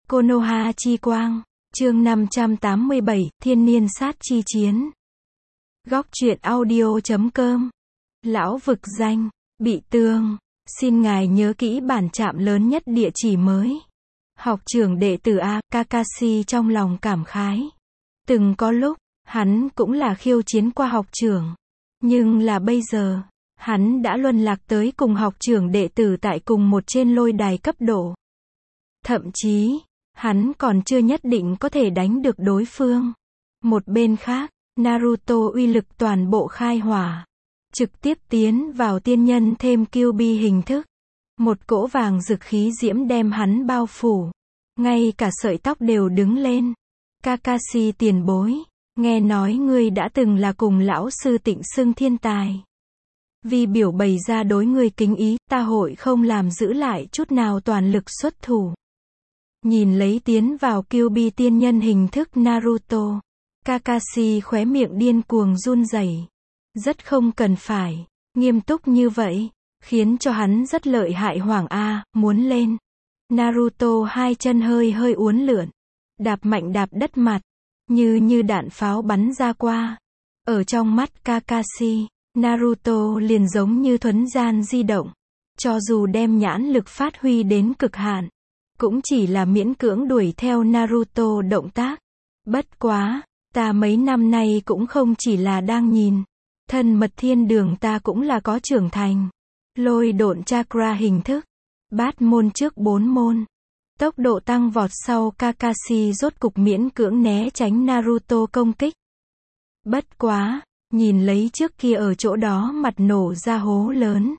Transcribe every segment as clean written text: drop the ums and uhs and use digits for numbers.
Konoha chi quang, chương 587, thiên niên sát chi chiến. Góc truyện audio.com. Lão vực danh, bị tương, xin ngài nhớ kỹ bản trạm lớn nhất địa chỉ mới. Học trưởng đệ tử A, Kakashi trong lòng cảm khái. Từng có lúc, hắn cũng là khiêu chiến qua học trưởng. Nhưng là bây giờ, hắn đã luân lạc tới cùng học trưởng đệ tử tại cùng một trên lôi đài cấp độ. Thậm chí, hắn còn chưa nhất định có thể đánh được đối phương. Một bên khác, Naruto uy lực toàn bộ khai hỏa. Trực tiếp tiến vào tiên nhân thêm Kyuubi hình thức. Một cỗ vàng rực khí diễm đem hắn bao phủ. Ngay cả sợi tóc đều đứng lên. Kakashi tiền bối, nghe nói ngươi đã từng là cùng lão sư Tịnh xưng thiên tài. Vì biểu bày ra đối ngươi kính ý, ta hội không làm giữ lại chút nào toàn lực xuất thủ. Nhìn lấy tiến vào Kyuubi tiên nhân hình thức Naruto, Kakashi khóe miệng điên cuồng run rẩy. Rất không cần phải, nghiêm túc như vậy, khiến cho hắn rất lợi hại. Hoàng A, muốn lên. Naruto hai chân hơi hơi uốn lượn, đạp mạnh đạp đất mặt, như đạn pháo bắn ra qua. Ở trong mắt Kakashi, Naruto liền giống như thuấn gian di động. Cho dù đem nhãn lực phát huy đến cực hạn, cũng chỉ là miễn cưỡng đuổi theo Naruto động tác. Bất quá, ta mấy năm nay cũng không chỉ là đang nhìn. Thân mật thiên đường ta cũng là có trưởng thành. Lôi độn chakra hình thức. Bát môn trước 4 môn. Tốc độ tăng vọt sau, Kakashi rốt cục miễn cưỡng né tránh Naruto công kích. Bất quá, nhìn lấy trước kia ở chỗ đó mặt nổ ra hố lớn.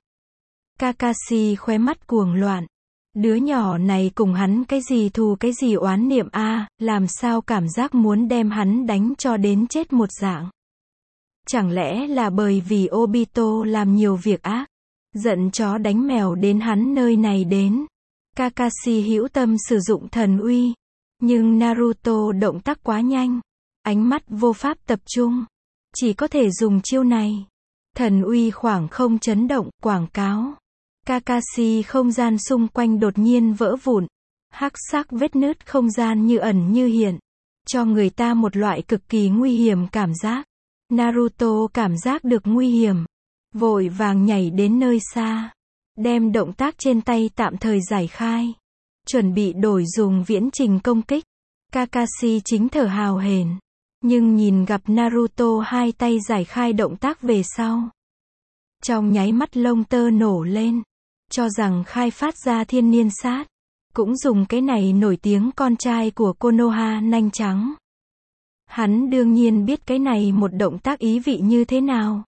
Kakashi khóe mắt cuồng loạn. Đứa nhỏ này cùng hắn cái gì thù cái gì oán niệm a, làm sao cảm giác muốn đem hắn đánh cho đến chết một dạng. Chẳng lẽ là bởi vì Obito làm nhiều việc ác, giận chó đánh mèo đến hắn nơi này đến. Kakashi hữu tâm sử dụng thần uy, nhưng Naruto động tác quá nhanh, ánh mắt vô pháp tập trung, chỉ có thể dùng chiêu này. Thần uy khoảng không chấn động, quảng cáo. Kakashi không gian xung quanh đột nhiên vỡ vụn, hắc sắc vết nứt không gian như ẩn như hiện, cho người ta một loại cực kỳ nguy hiểm cảm giác. Naruto cảm giác được nguy hiểm, vội vàng nhảy đến nơi xa, đem động tác trên tay tạm thời giải khai, chuẩn bị đổi dùng viễn trình công kích. Kakashi chính thở hào hển, nhưng nhìn gặp Naruto hai tay giải khai động tác về sau, trong nháy mắt lông tơ nổ lên, cho rằng khai phát ra thiên niên sát, cũng dùng cái này nổi tiếng con trai của Konoha nanh trắng. Hắn đương nhiên biết cái này một động tác ý vị như thế nào.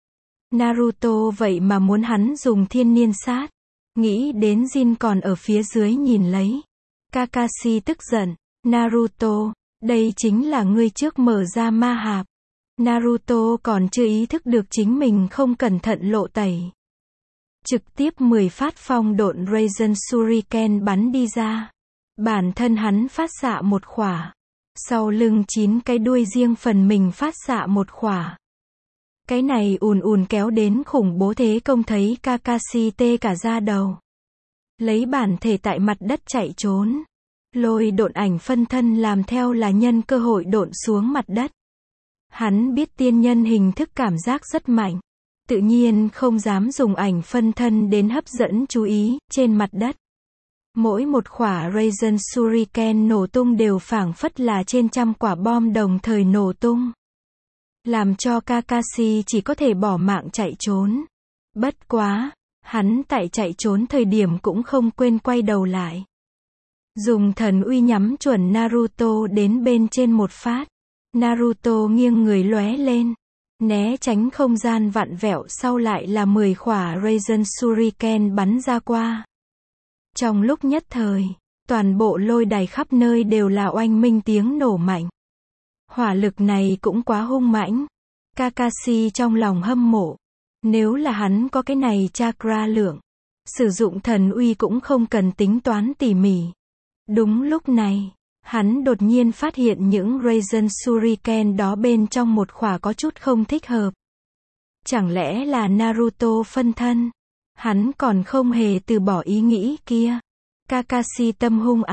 Naruto vậy mà muốn hắn dùng thiên niên sát. Nghĩ đến Jin còn ở phía dưới nhìn lấy. Kakashi tức giận. Naruto, đây chính là ngươi trước mở ra ma hạp. Naruto còn chưa ý thức được chính mình không cẩn thận lộ tẩy. Trực tiếp 10 phát phong độn Raizen Shuriken bắn đi ra. Bản thân hắn phát xạ một khỏa. Sau lưng 9 cái đuôi riêng phần mình phát xạ một khỏa. Cái này ùn kéo đến khủng bố thế công thấy Kakashi tê cả da đầu. Lấy bản thể tại mặt đất chạy trốn. Lôi độn ảnh phân thân làm theo là nhân cơ hội độn xuống mặt đất. Hắn biết tiên nhân hình thức cảm giác rất mạnh. Tự nhiên không dám dùng ảnh phân thân đến hấp dẫn chú ý trên mặt đất. Mỗi một khỏa Raizen Shuriken nổ tung đều phảng phất là trên trăm quả bom đồng thời nổ tung. Làm cho Kakashi chỉ có thể bỏ mạng chạy trốn. Bất quá, hắn tại chạy trốn thời điểm cũng không quên quay đầu lại. Dùng thần uy nhắm chuẩn Naruto đến bên trên một phát. Naruto nghiêng người lóe lên. Né tránh không gian vặn vẹo sau lại là 10 khỏa Raizen Shuriken bắn ra qua. Trong lúc nhất thời, toàn bộ lôi đài khắp nơi đều là oanh minh tiếng nổ mạnh. Hỏa lực này cũng quá hung mãnh. Kakashi trong lòng hâm mộ. Nếu là hắn có cái này chakra lượng, sử dụng thần uy cũng không cần tính toán tỉ mỉ. Đúng lúc này, hắn đột nhiên phát hiện những Raizen Shuriken đó bên trong một khỏa có chút không thích hợp. Chẳng lẽ là Naruto phân thân? Hắn còn không hề từ bỏ ý nghĩ kia. Kakashi tâm hung ác,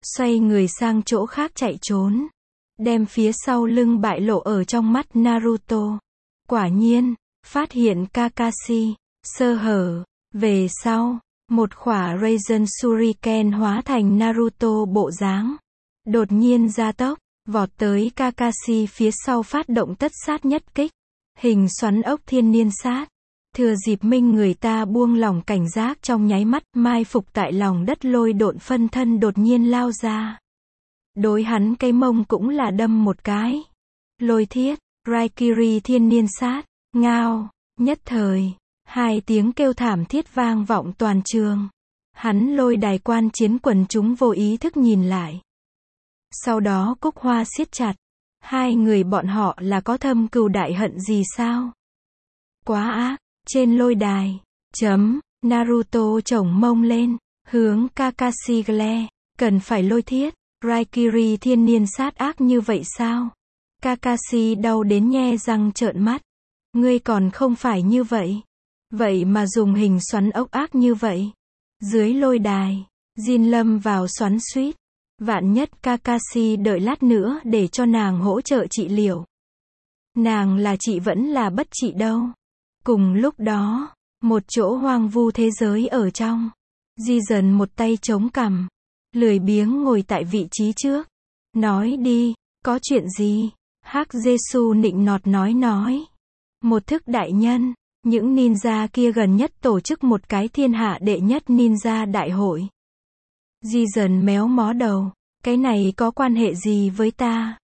xoay người sang chỗ khác chạy trốn, đem phía sau lưng bại lộ ở trong mắt Naruto. Quả nhiên, phát hiện Kakashi sơ hở. Về sau, một khỏa Raizen Shuriken hóa thành Naruto bộ dáng, đột nhiên gia tốc, vọt tới Kakashi phía sau phát động tất sát nhất kích, hình xoắn ốc thiên niên sát. Thừa dịp minh người ta buông lỏng cảnh giác trong nháy mắt, mai phục tại lòng đất lôi độn phân thân đột nhiên lao ra. Đối hắn cái mông cũng là đâm một cái. Lôi thiết, Raikiri thiên niên sát, ngao, nhất thời, hai tiếng kêu thảm thiết vang vọng toàn trường. Hắn lôi đài quan chiến quần chúng vô ý thức nhìn lại. Sau đó cúc hoa siết chặt. Hai người bọn họ là có thâm cừu đại hận gì sao? Quá ác. Trên lôi đài, Naruto chổng mông lên, hướng Kakashi gle, cần phải lôi thiết, Raikiri thiên niên sát ác như vậy sao? Kakashi đau đến nhe răng trợn mắt. Ngươi còn không phải như vậy. Vậy mà dùng hình xoắn ốc ác như vậy. Dưới lôi đài, Jin lâm vào xoắn xuýt. Vạn nhất Kakashi đợi lát nữa để cho nàng hỗ trợ trị liệu. Nàng là chị vẫn là bất trị đâu. Cùng lúc đó, một chỗ hoang vu thế giới ở trong. Di dần một tay chống cằm, lười biếng ngồi tại vị trí trước. Nói đi, có chuyện gì? Hắc Jesu nịnh nọt nói. Một thức đại nhân, những ninja kia gần nhất tổ chức một cái thiên hạ đệ nhất ninja đại hội. Di dần méo mó đầu, cái này có quan hệ gì với ta?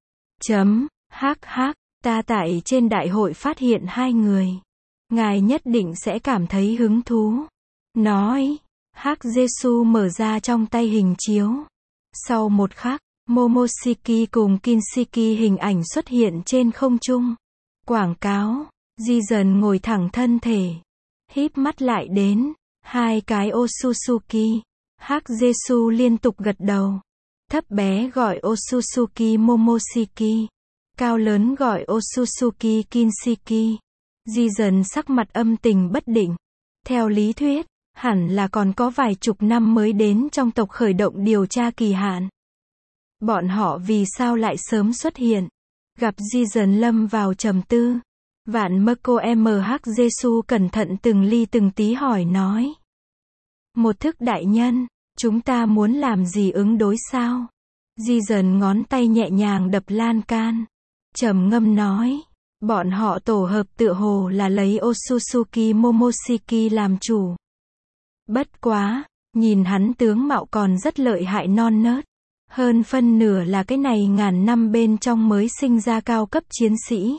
Hắc, ta tại trên đại hội phát hiện hai người. Ngài nhất định sẽ cảm thấy hứng thú. Nói, Hắc Jesu mở ra trong tay hình chiếu. Sau một khắc, Momoshiki cùng Kinshiki hình ảnh xuất hiện trên không trung. Quảng cáo, Di dần ngồi thẳng thân thể. Híp mắt lại đến, hai cái Otsutsuki. Hắc Jesu liên tục gật đầu. Thấp bé gọi Otsutsuki Momoshiki. Cao lớn gọi Otsutsuki Kinshiki. Di dần sắc mặt âm tình bất định. Theo lý thuyết, hẳn là còn có vài chục năm mới đến trong tộc khởi động điều tra kỳ hạn. Bọn họ vì sao lại sớm xuất hiện? Gặp Di dần lâm vào trầm tư. Vạn Mako MH Jesu cẩn thận từng ly từng tí hỏi nói. Một thức đại nhân, chúng ta muốn làm gì ứng đối sao? Di dần ngón tay nhẹ nhàng đập lan can. Trầm ngâm nói. Bọn họ tổ hợp tựa hồ là lấy Otsutsuki Momoshiki làm chủ. Bất quá, nhìn hắn tướng mạo còn rất lợi hại non nớt. Hơn phân nửa là cái này ngàn năm bên trong mới sinh ra cao cấp chiến sĩ.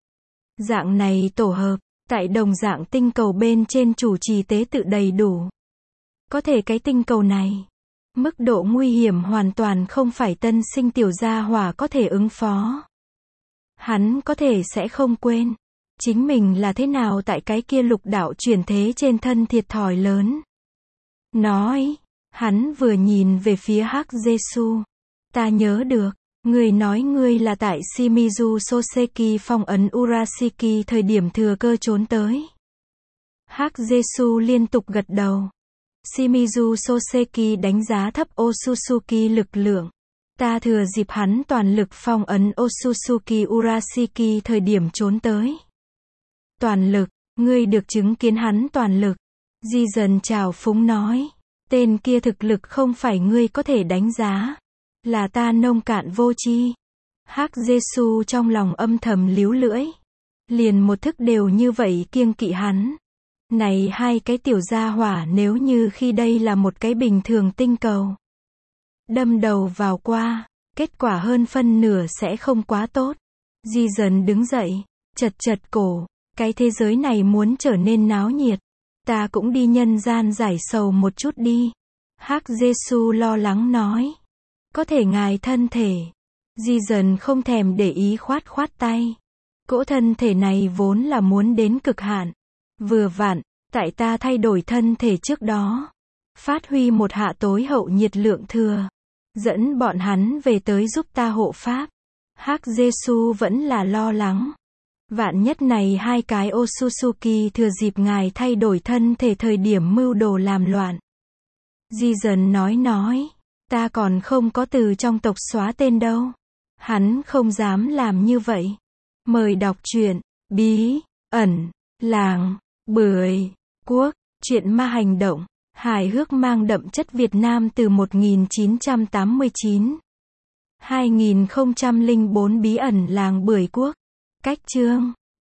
Dạng này tổ hợp, tại đồng dạng tinh cầu bên trên chủ trì tế tự đầy đủ. Có thể cái tinh cầu này, mức độ nguy hiểm hoàn toàn không phải tân sinh tiểu gia hỏa có thể ứng phó. Hắn có thể sẽ không quên, chính mình là thế nào tại cái kia lục đạo chuyển thế trên thân thiệt thòi lớn. Nói, hắn vừa nhìn về phía Hắc Jesu. Ta nhớ được, người nói ngươi là tại Shimizu Soseki phong ấn Urashiki thời điểm thừa cơ trốn tới. Hắc Jesu liên tục gật đầu. Shimizu Soseki đánh giá thấp Otsutsuki lực lượng. Ta thừa dịp hắn toàn lực phong ấn Otsutsuki Urashiki thời điểm trốn tới. Toàn lực, ngươi được chứng kiến hắn toàn lực. Di dần trào phúng nói. Tên kia thực lực không phải ngươi có thể đánh giá. Là ta nông cạn vô tri. Hắc Jesu trong lòng âm thầm líu lưỡi. Liền một thức đều như vậy kiêng kỵ hắn. Này hai cái tiểu gia hỏa nếu như khi đây là một cái bình thường tinh cầu. Đâm đầu vào qua, kết quả hơn phân nửa sẽ không quá tốt. Di dần đứng dậy, chật cổ, cái thế giới này muốn trở nên náo nhiệt. Ta cũng đi nhân gian giải sầu một chút đi. Hắc Jesu lo lắng nói. Có thể ngài thân thể. Di dần không thèm để ý khoát tay. Cỗ thân thể này vốn là muốn đến cực hạn. Vừa vặn, tại ta thay đổi thân thể trước đó. Phát huy một hạ tối hậu nhiệt lượng thừa. Dẫn bọn hắn về tới giúp ta hộ pháp. Hắc Jesu vẫn là lo lắng. Vạn nhất này hai cái Otsutsuki thừa dịp ngài thay đổi thân thể thời điểm mưu đồ làm loạn. Di dần nói. Ta còn không có từ trong tộc xóa tên đâu. Hắn không dám làm như vậy. Mời đọc truyện Bí ẩn làng Bưởi Quốc, truyện ma hành động, hài hước mang đậm chất Việt Nam từ 1989. 2004 Bí ẩn làng Bưởi Quốc. Cách chương